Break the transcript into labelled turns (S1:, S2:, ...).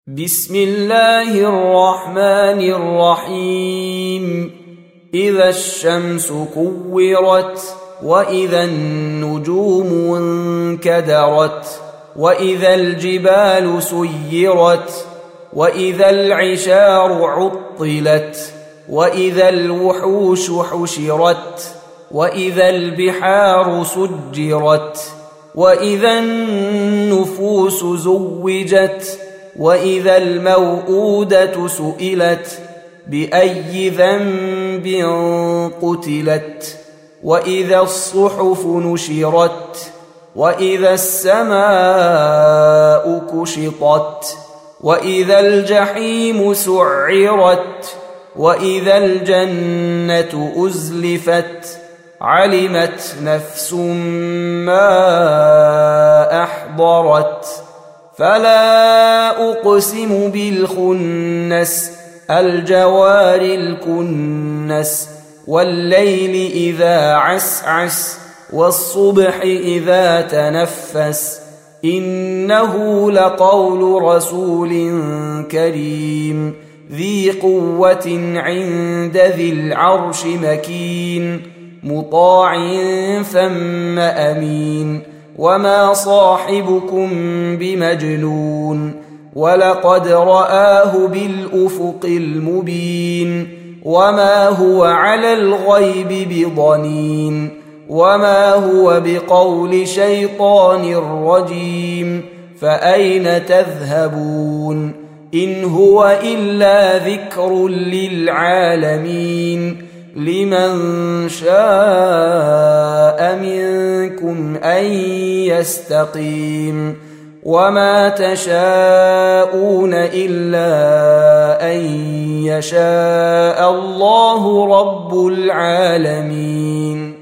S1: بسم الله الرحمن الرحيم. إذا الشمس كورت، وإذا النجوم انكدرت، وإذا الجبال سيرت، وإذا العشار عطلت، وإذا الوحوش حشرت، وإذا البحار سجرت، وإذا النفوس زوجت، وإذا الموءودة سئلت بأي ذنب قتلت، وإذا الصحف نشرت، وإذا السماء كشطت، وإذا الجحيم سعرت، وإذا الجنة أزلفت. علمت نفس ما أحضرت. فلا أقسم بالخنس، الجوار الكنس، والليل إذا عسعس، والصبح إذا تنفس. إنه لقول رسول كريم ذي قوة عند ذي العرش مكين، مطاع ثم أمين. وما صاحبكم بمجنون، ولقد رآه بالأفق المبين. وما هو على الغيب بضنين، وما هو بقول شيطان رجيم. فأين تذهبون؟ إن هو إلا ذكر للعالمين. لمن شاء منكم أن يستقيم. وما تشاءون إلا أن يشاء الله رب العالمين.